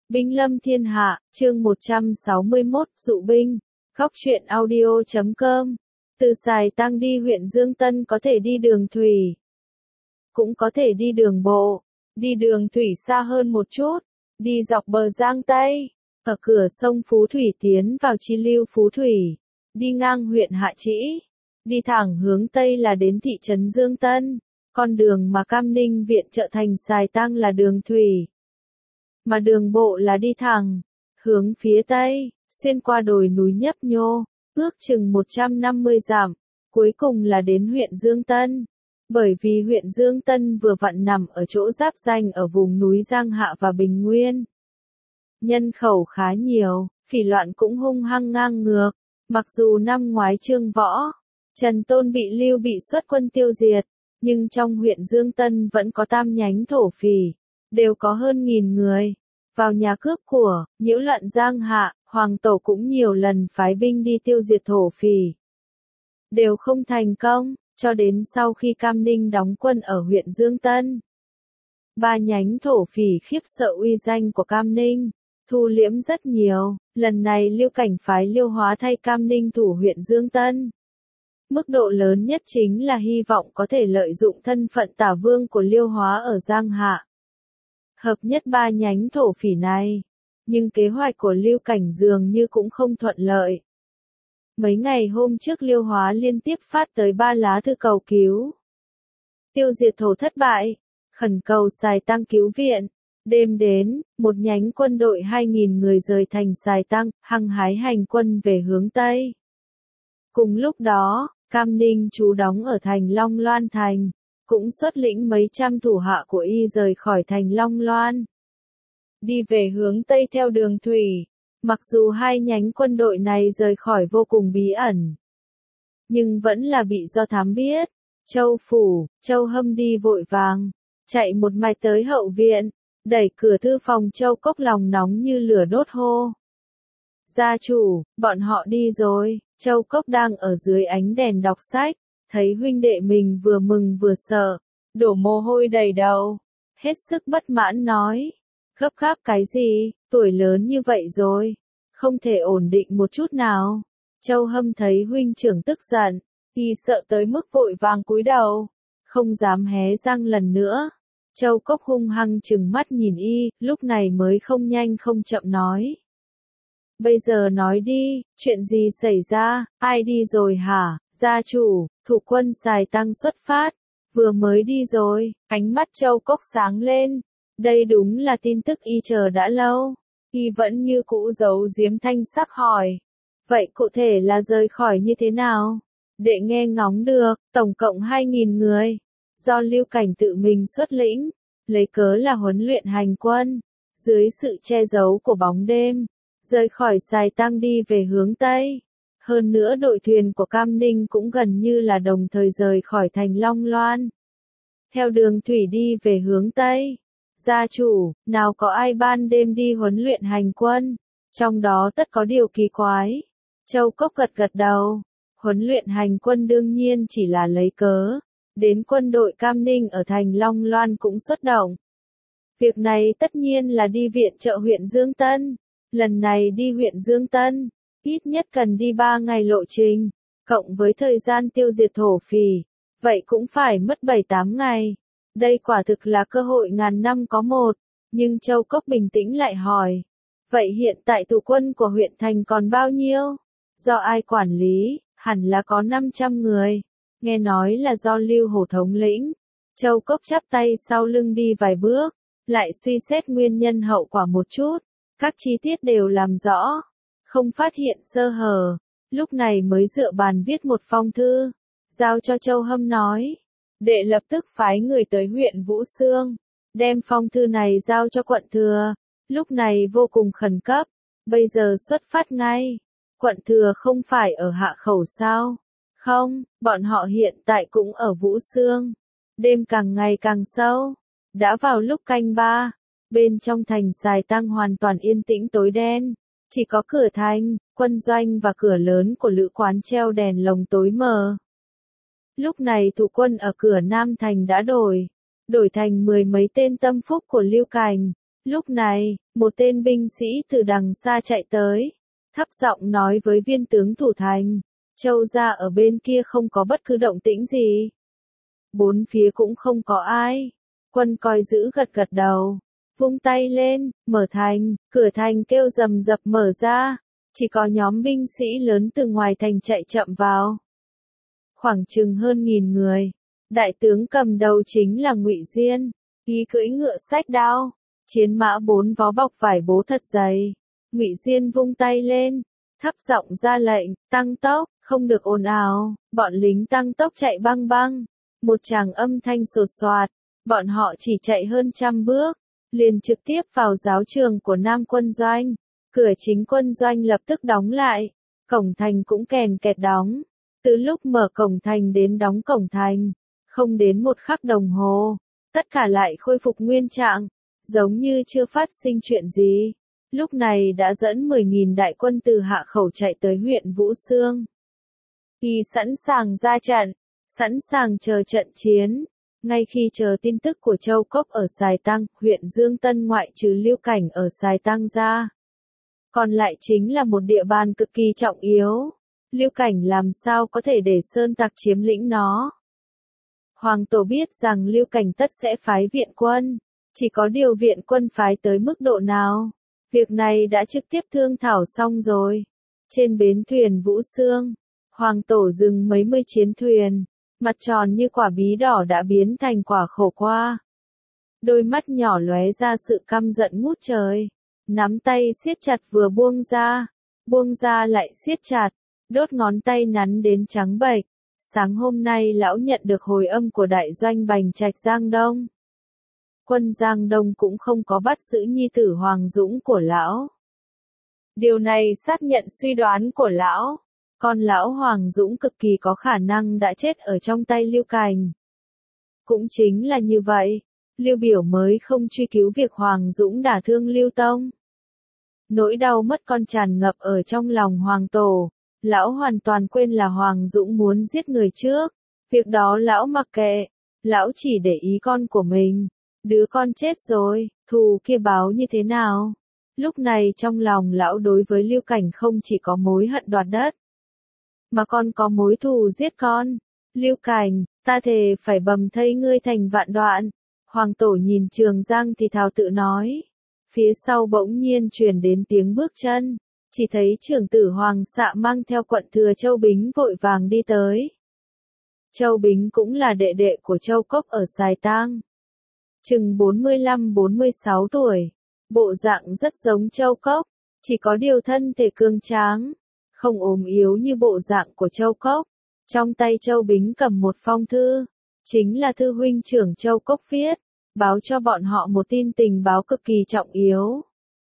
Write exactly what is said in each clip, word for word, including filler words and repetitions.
Binh lâm thiên hạ, chương một trăm sáu mươi mốt, dụ binh. Góc truyện audio chấm com. Từ Sài Tăng đi huyện Dương Tân có thể đi đường thủy, cũng có thể đi đường bộ. Đi đường thủy xa hơn một chút, đi dọc bờ Giang Tây, ở cửa sông Phú Thủy tiến vào chi lưu Phú Thủy, đi ngang huyện Hạ Trĩ, đi thẳng hướng Tây là đến thị trấn Dương Tân. Con đường mà Cam Ninh viện trợ thành Sài Tăng là đường thủy, mà đường bộ là đi thẳng, hướng phía Tây, xuyên qua đồi núi nhấp nhô, ước chừng một trăm năm mươi dặm, cuối cùng là đến huyện Dương Tân. Bởi vì huyện Dương Tân vừa vặn nằm ở chỗ giáp ranh ở vùng núi Giang Hạ và Bình Nguyên. Nhân khẩu khá nhiều, phỉ loạn cũng hung hăng ngang ngược, mặc dù năm ngoái Trương Võ, Trần Tôn bị Lưu Bị xuất quân tiêu diệt, nhưng trong huyện Dương Tân vẫn có tam nhánh thổ phỉ, đều có hơn nghìn người, vào nhà cướp của, nhiễu loạn Giang Hạ. Hoàng Tổ cũng nhiều lần phái binh đi tiêu diệt thổ phỉ, đều không thành công, cho đến sau khi Cam Ninh đóng quân ở huyện Dương Tân. Ba nhánh thổ phỉ khiếp sợ uy danh của Cam Ninh, thu liễm rất nhiều, lần này Liêu Cảnh phái Liêu Hóa thay Cam Ninh thủ huyện Dương Tân. Mức độ lớn nhất chính là hy vọng có thể lợi dụng thân phận tả vương của Liêu Hóa ở Giang Hạ, hợp nhất ba nhánh thổ phỉ này. Nhưng kế hoạch của Lưu Cảnh dường như cũng không thuận lợi. Mấy ngày hôm trước Liêu Hóa liên tiếp phát tới ba lá thư cầu cứu. Tiêu diệt thổ thất bại, khẩn cầu Sài Tăng cứu viện. Đêm đến, một nhánh quân đội hai nghìn người rời thành Sài Tăng, hăng hái hành quân về hướng Tây. Cùng lúc đó, Cam Ninh trú đóng ở thành Long Loan Thành, cũng xuất lĩnh mấy trăm thủ hạ của y rời khỏi thành Long Loan, đi về hướng Tây theo đường thủy. Mặc dù hai nhánh quân đội này rời khỏi vô cùng bí ẩn, nhưng vẫn là bị do thám biết. Châu Phủ, Châu Hâm đi vội vàng, chạy một mạch tới hậu viện, đẩy cửa thư phòng Châu Cốc lòng nóng như lửa đốt hô. Gia chủ, bọn họ đi rồi. Châu Cốc đang ở dưới ánh đèn đọc sách, thấy huynh đệ mình vừa mừng vừa sợ, đổ mồ hôi đầy đầu, hết sức bất mãn nói. Gấp gáp cái gì, tuổi lớn như vậy rồi, không thể ổn định một chút nào. Châu Hâm thấy huynh trưởng tức giận, y sợ tới mức vội vàng cúi đầu, không dám hé răng lần nữa. Châu Cốc hung hăng trừng mắt nhìn y, lúc này mới không nhanh không chậm nói. Bây giờ nói đi, chuyện gì xảy ra, ai đi rồi hả? Gia chủ, thủ quân Sài Tăng xuất phát, vừa mới đi rồi. Ánh mắt Châu Cốc sáng lên. Đây đúng là tin tức y chờ đã lâu. Y vẫn như cũ giấu giếm thanh sắc hỏi. Vậy cụ thể là rời khỏi như thế nào? Đệ nghe ngóng được, tổng cộng hai nghìn người. Do Lưu Cảnh tự mình xuất lĩnh, lấy cớ là huấn luyện hành quân. Dưới sự che giấu của bóng đêm, rời khỏi Sài Tăng đi về hướng Tây. Hơn nữa đội thuyền của Cam Ninh cũng gần như là đồng thời rời khỏi thành Long Loan, theo đường thủy đi về hướng Tây. Gia chủ, nào có ai ban đêm đi huấn luyện hành quân, trong đó tất có điều kỳ quái. Châu Cốc gật gật đầu, huấn luyện hành quân đương nhiên chỉ là lấy cớ, đến quân đội Cam Ninh ở thành Long Loan cũng xuất động. Việc này tất nhiên là đi viện trợ huyện Dương Tân, lần này đi huyện Dương Tân, ít nhất cần đi ba ngày lộ trình, cộng với thời gian tiêu diệt thổ phỉ, vậy cũng phải mất bảy tám ngày. Đây quả thực là cơ hội ngàn năm có một, nhưng Châu Cốc bình tĩnh lại hỏi. Vậy hiện tại tù quân của huyện thành còn bao nhiêu? Do ai quản lý? Hẳn là có năm trăm người. Nghe nói là do Lưu Hổ thống lĩnh. Châu Cốc chắp tay sau lưng đi vài bước, lại suy xét nguyên nhân hậu quả một chút. Các chi tiết đều làm rõ, không phát hiện sơ hở. Lúc này mới dựa bàn viết một phong thư, giao cho Châu Hâm nói. Đệ lập tức phái người tới huyện Vũ Xương, đem phong thư này giao cho quận thừa, lúc này vô cùng khẩn cấp, bây giờ xuất phát ngay. Quận thừa không phải ở Hạ Khẩu sao? Không, bọn họ hiện tại cũng ở Vũ Xương. Đêm càng ngày càng sâu, đã vào lúc canh ba, bên trong thành Sài Tăng hoàn toàn yên tĩnh tối đen, chỉ có cửa thành, quân doanh và cửa lớn của lữ quán treo đèn lồng tối mờ. Lúc này thủ quân ở cửa Nam Thành đã đổi, đổi thành mười mấy tên tâm phúc của Lưu Cảnh, Lúc này, một tên binh sĩ từ đằng xa chạy tới, thấp giọng nói với viên tướng thủ thành, Châu gia ở bên kia không có bất cứ động tĩnh gì. Bốn phía cũng không có ai. Quân coi giữ gật gật đầu, vung tay lên, mở thành, cửa thành kêu rầm rập mở ra, chỉ có nhóm binh sĩ lớn từ ngoài thành chạy chậm vào. Khoảng chừng hơn nghìn người, đại tướng cầm đầu chính là Ngụy Diên, y cưỡi ngựa xách đao, chiến mã bốn vó bọc vải bố thật dày. Ngụy Diên vung tay lên, thấp giọng ra lệnh, tăng tốc, không được ồn ào, bọn lính tăng tốc chạy băng băng, một tràng âm thanh sột soạt, bọn họ chỉ chạy hơn trăm bước, liền trực tiếp vào giáo trường của Nam quân doanh, cửa chính quân doanh lập tức đóng lại, cổng thành cũng kèn kẹt đóng, từ lúc mở cổng thành đến đóng cổng thành, không đến một khắc đồng hồ, tất cả lại khôi phục nguyên trạng, giống như chưa phát sinh chuyện gì. Lúc này đã dẫn mười nghìn đại quân từ Hạ Khẩu chạy tới huyện Vũ Xương. Y sẵn sàng ra trận, sẵn sàng chờ trận chiến. Ngay khi chờ tin tức của Châu Cốc ở Sài Tăng, huyện Dương Tân ngoại trừ Lưu Cảnh ở Sài Tăng ra, còn lại chính là một địa bàn cực kỳ trọng yếu. Lưu Cảnh làm sao có thể để sơn tặc chiếm lĩnh nó. Hoàng Tổ biết rằng Lưu Cảnh tất sẽ phái viện quân, chỉ có điều viện quân phái tới mức độ nào. Việc này đã trực tiếp thương thảo xong rồi. Trên bến thuyền Vũ Xương, Hoàng Tổ dừng mấy mươi chiến thuyền, mặt tròn như quả bí đỏ đã biến thành quả khổ qua. Đôi mắt nhỏ lóe ra sự căm giận ngút trời, nắm tay siết chặt vừa buông ra, buông ra lại siết chặt, đốt ngón tay nắn đến trắng bệch. Sáng hôm nay lão nhận được hồi âm của đại doanh Bành Trạch Giang Đông. Quân Giang Đông cũng không có bắt giữ nhi tử Hoàng Dũng của lão. Điều này xác nhận suy đoán của lão, con lão Hoàng Dũng cực kỳ có khả năng đã chết ở trong tay Lưu Cảnh. Cũng chính là như vậy, Lưu Biểu mới không truy cứu việc Hoàng Dũng đả thương Lưu Tông. Nỗi đau mất con tràn ngập ở trong lòng Hoàng Tổ, lão hoàn toàn quên là Hoàng Dũng muốn giết người trước, việc đó lão mặc kệ, lão chỉ để ý con của mình. Đứa con chết rồi, thù kia báo như thế nào? Lúc này trong lòng lão đối với Lưu Cảnh không chỉ có mối hận đoạt đất, mà còn có mối thù giết con. Lưu Cảnh, ta thề phải bầm thây ngươi thành vạn đoạn. Hoàng Tổ nhìn Trường Giang thì thào tự nói. Phía sau bỗng nhiên truyền đến tiếng bước chân, chỉ thấy trưởng tử Hoàng Xạ mang theo quận thừa Châu Bính vội vàng đi tới. Châu Bính cũng là đệ đệ của Châu Cốc ở Sài Tang. Chừng bốn mươi lăm bốn mươi sáu tuổi, bộ dạng rất giống Châu Cốc, chỉ có điều thân thể cương tráng, không ốm yếu như bộ dạng của Châu Cốc. Trong tay Châu Bính cầm một phong thư, chính là thư huynh trưởng Châu Cốc viết, báo cho bọn họ một tin tình báo cực kỳ trọng yếu.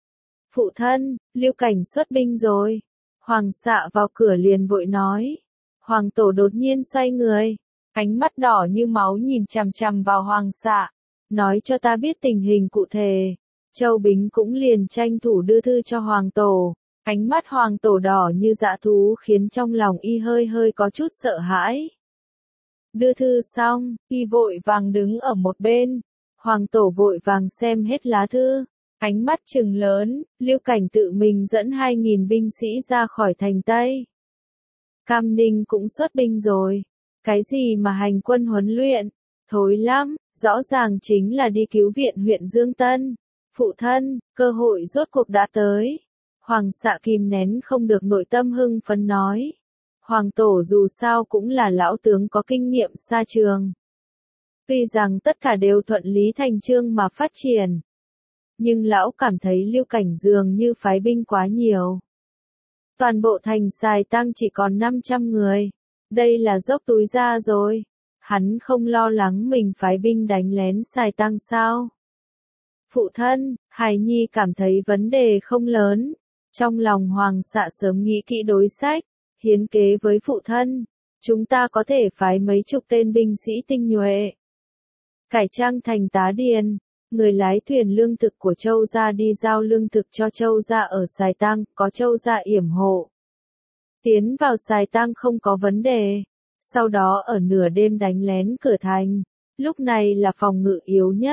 Phụ thân, Lưu Cảnh xuất binh rồi. Hoàng Xạ vào cửa liền vội nói. Hoàng Tổ đột nhiên xoay người, ánh mắt đỏ như máu nhìn chằm chằm vào Hoàng Xạ. Nói cho ta biết tình hình cụ thể. Châu Bính cũng liền tranh thủ đưa thư cho Hoàng Tổ. Ánh mắt Hoàng Tổ đỏ như dã thú khiến trong lòng y hơi hơi có chút sợ hãi. Đưa thư xong, y vội vàng đứng ở một bên. Hoàng Tổ vội vàng xem hết lá thư. Ánh mắt trừng lớn, Lưu Cảnh tự mình dẫn hai nghìn binh sĩ ra khỏi thành Tây. Cam Ninh cũng xuất binh rồi. Cái gì mà hành quân huấn luyện? Thối lắm, rõ ràng chính là đi cứu viện huyện Dương Tân. Phụ thân, cơ hội rốt cuộc đã tới. Hoàng Xạ kìm nén không được nội tâm hưng phấn nói. Hoàng Tổ dù sao cũng là lão tướng có kinh nghiệm xa trường. Tuy rằng tất cả đều thuận lý thành chương mà phát triển, nhưng lão cảm thấy Lưu Cảnh dường như phái binh quá nhiều. Toàn bộ thành Sài Tăng chỉ còn năm trăm người. Đây là dốc túi ra rồi. Hắn không lo lắng mình phái binh đánh lén Sài Tăng sao? Phụ thân, Hải Nhi cảm thấy vấn đề không lớn. Trong lòng Hoàng Xạ sớm nghĩ kỹ đối sách, hiến kế với phụ thân. Chúng ta có thể phái mấy chục tên binh sĩ tinh nhuệ, cải trang thành tá điền, người lái thuyền lương thực của Châu gia đi giao lương thực cho Châu gia ở Sài Tăng, có Châu gia yểm hộ. Tiến vào Sài Tăng không có vấn đề. Sau đó ở nửa đêm đánh lén cửa thành. Lúc này là phòng ngự yếu nhất.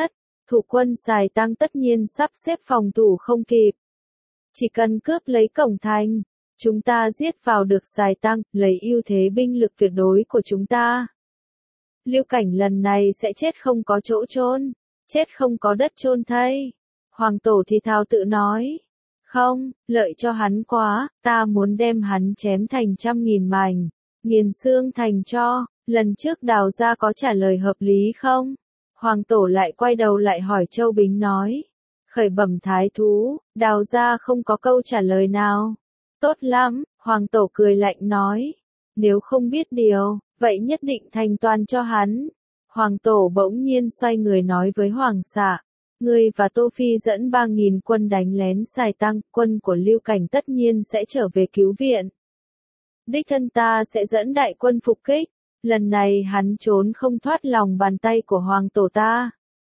Thủ quân xài tăng tất nhiên sắp xếp phòng thủ không kịp. Chỉ cần cướp lấy cổng thành, chúng ta giết vào được xài tăng, lấy ưu thế binh lực tuyệt đối của chúng ta. Lưu Cảnh lần này sẽ chết không có chỗ chôn, chết không có đất chôn thây. Hoàng tổ thì thào tự nói. Không, lợi cho hắn quá, ta muốn đem hắn chém thành trăm nghìn mảnh, nghiền xương thành cho. Lần trước Đào gia có trả lời hợp lý không? Hoàng tổ lại quay đầu lại hỏi Châu Bính nói. Khởi bẩm thái thú, Đào gia không có câu trả lời nào. Tốt lắm, Hoàng tổ cười lạnh nói. Nếu không biết điều, vậy nhất định thành toàn cho hắn. Hoàng tổ bỗng nhiên xoay người nói với Hoàng xạ. Ngươi và Tô Phi dẫn ba nghìn quân đánh lén xài tăng, quân của Lưu Cảnh tất nhiên sẽ trở về cứu viện. Đích thân ta sẽ dẫn đại quân phục kích, lần này hắn trốn không thoát lòng bàn tay của Hoàng tổ ta.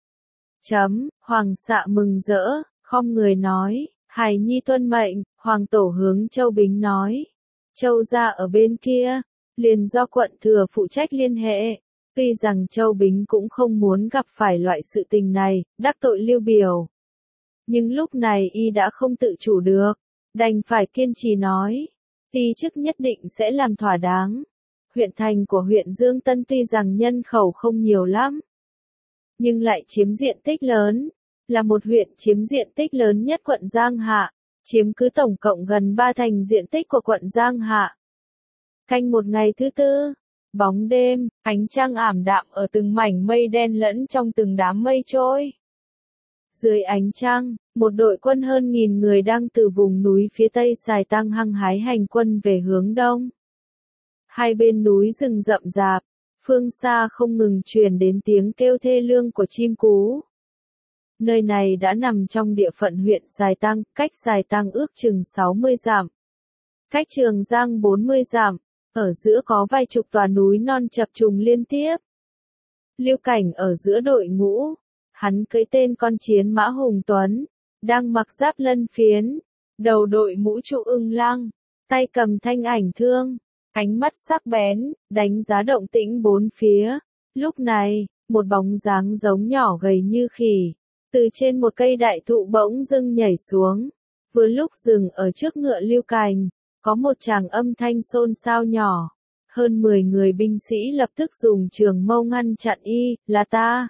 Chấm, Hoàng xạ mừng rỡ, khom người nói, Hải nhi tuân mệnh. Hoàng tổ hướng Châu Bính nói. Châu gia ở bên kia, liền do quận thừa phụ trách liên hệ. Tuy rằng Châu Bính cũng không muốn gặp phải loại sự tình này, đắc tội Lưu Biểu. Nhưng lúc này y đã không tự chủ được, đành phải kiên trì nói. Ti chức nhất định sẽ làm thỏa đáng. Huyện thành của huyện Dương Tân tuy rằng nhân khẩu không nhiều lắm, nhưng lại chiếm diện tích lớn, là một huyện chiếm diện tích lớn nhất quận Giang Hạ, chiếm cứ tổng cộng gần ba thành diện tích của quận Giang Hạ. Canh một ngày thứ tư, bóng đêm, ánh trăng ảm đạm ở từng mảnh mây đen lẫn trong từng đám mây trôi. Dưới ánh trăng, một đội quân hơn nghìn người đang từ vùng núi phía tây xài tăng hăng hái hành quân về hướng đông. Hai bên núi rừng rậm rạp, phương xa không ngừng truyền đến tiếng kêu thê lương của chim cú. Nơi này đã nằm trong địa phận huyện Sài Tăng, cách Sài Tăng ước chừng sáu mươi dặm. Cách Trường Giang bốn mươi dặm, ở giữa có vài chục tòa núi non chập trùng liên tiếp. Lưu Cảnh ở giữa đội ngũ, hắn cưỡi tên con chiến mã hùng tuấn, đang mặc giáp lân phiến, đầu đội mũ trụ ưng lăng, tay cầm thanh ảnh thương, ánh mắt sắc bén, đánh giá động tĩnh bốn phía. Lúc này, một bóng dáng giống nhỏ gầy như khỉ, từ trên một cây đại thụ bỗng dưng nhảy xuống, vừa lúc dừng ở trước ngựa Lưu Cảnh, có một tràng âm thanh xôn xao nhỏ. Hơn mười người binh sĩ lập tức dùng trường mâu ngăn chặn y, là ta.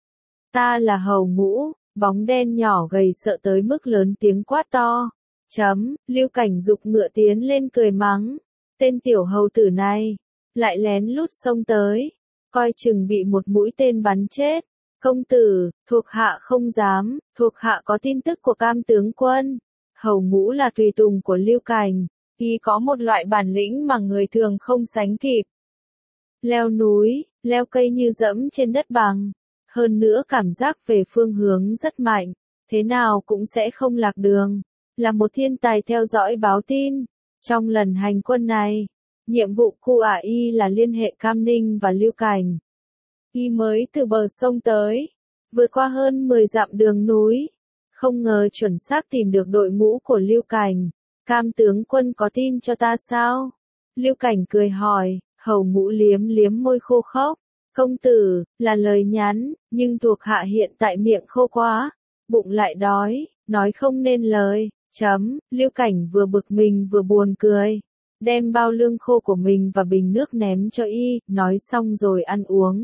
Ta là Hầu Ngũ. Bóng đen nhỏ gầy sợ tới mức lớn tiếng quát to. Chấm, Lưu Cảnh giục ngựa tiến lên cười mắng. Tên tiểu hầu tử này, lại lén lút xông tới, coi chừng bị một mũi tên bắn chết. Công tử, thuộc hạ không dám, thuộc hạ có tin tức của Cam tướng quân. Hầu Ngũ là tùy tùng của Lưu Cảnh, y có một loại bản lĩnh mà người thường không sánh kịp. Leo núi, leo cây như dẫm trên đất bằng. Hơn nữa cảm giác về phương hướng rất mạnh, thế nào cũng sẽ không lạc đường, là một thiên tài theo dõi báo tin. Trong lần hành quân này, nhiệm vụ của ả y là liên hệ Cam Ninh và Lưu Cảnh. Y mới từ bờ sông tới, vượt qua hơn mười dặm đường núi, không ngờ chuẩn xác tìm được đội ngũ của Lưu Cảnh. Cam tướng quân có tin cho ta sao? Lưu Cảnh cười hỏi. Hầu Ngũ liếm liếm môi khô khốc. Công tử, là lời nhắn, nhưng thuộc hạ hiện tại miệng khô quá, bụng lại đói, nói không nên lời. Chấm, Lưu Cảnh vừa bực mình vừa buồn cười, đem bao lương khô của mình và bình nước ném cho y, nói xong rồi ăn uống.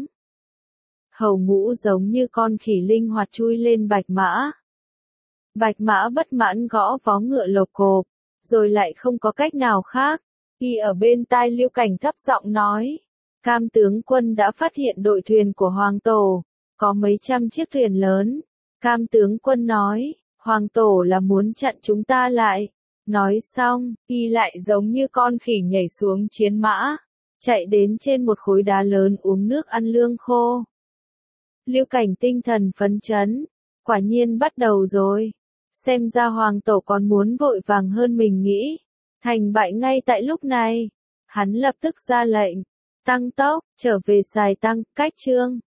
Hầu Ngũ giống như con khỉ linh hoạt chui lên bạch mã. Bạch mã bất mãn gõ vó ngựa lộc cộp, rồi lại không có cách nào khác. Y ở bên tai Lưu Cảnh thấp giọng nói. Cam tướng quân đã phát hiện đội thuyền của Hoàng Tổ, có mấy trăm chiếc thuyền lớn. Cam tướng quân nói, Hoàng Tổ là muốn chặn chúng ta lại. Nói xong, y lại giống như con khỉ nhảy xuống chiến mã, chạy đến trên một khối đá lớn uống nước ăn lương khô. Lưu Cảnh tinh thần phấn chấn, quả nhiên bắt đầu rồi. Xem ra Hoàng Tổ còn muốn vội vàng hơn mình nghĩ. Thành bại ngay tại lúc này, hắn lập tức ra lệnh. Tăng tốc, trở về Sài Tăng, cách Trương.